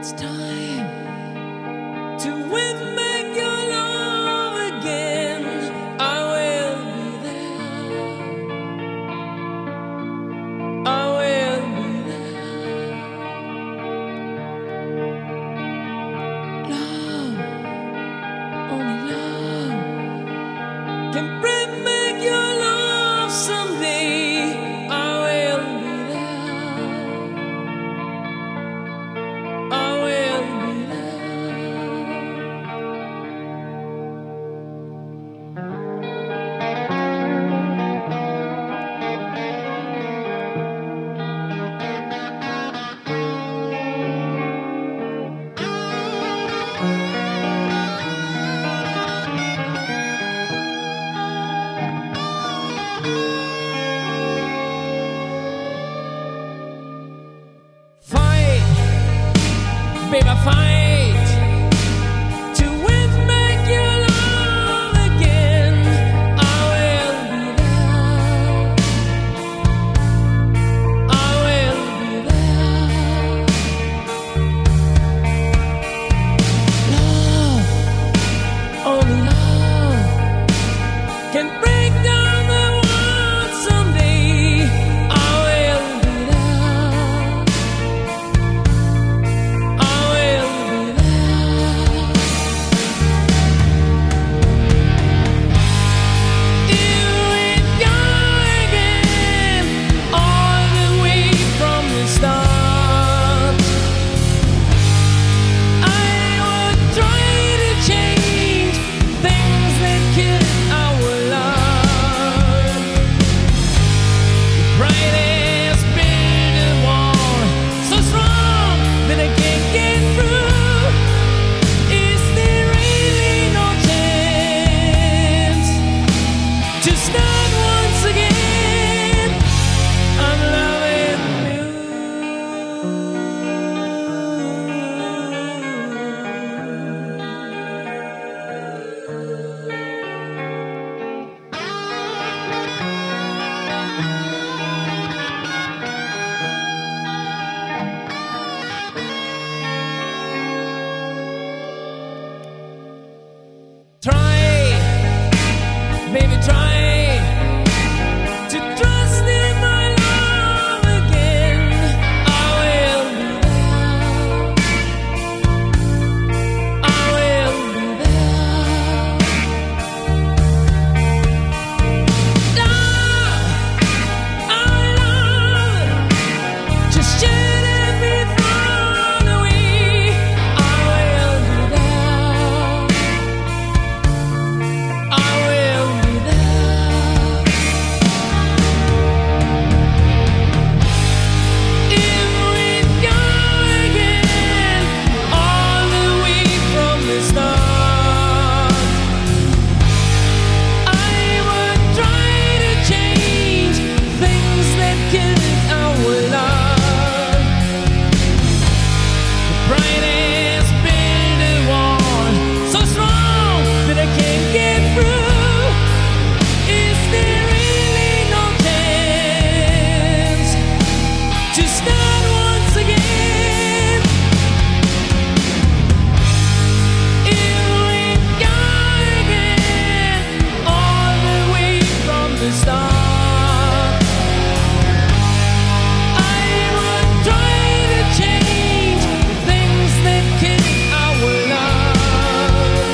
It's time to win back your love again. I will be there. I will be there. Love, only love can bring back your love someday. I will be there. I will be fight, baby, fight to win back your love again. I will be there. I will be there. Love, only love can break down the world someday. I will be there. I will be there. Here we go again, all the way from the start. I would try to change things that kill our love. Brightest build a wall so strong that I can't get through. Is there really no chance to start once again? I'm loving you. Try, baby, try to trust in my love again. I will be there. I will be there. Love, just shouldn't be thrown away. I will be there. I will be there. If we go again, all the way from the start, I would try to change things that kill our love. The brightest build a wall so strong that I can't get through. Is there really no chance to start once again? If we go again, all the way from the start, I would try to change things that kill our love.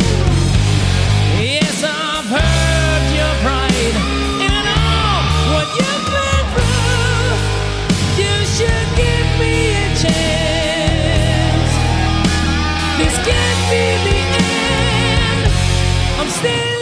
Yes, I've heard your pride, and I know what you've been through. You should give me a chance. This can't be the end. I'm still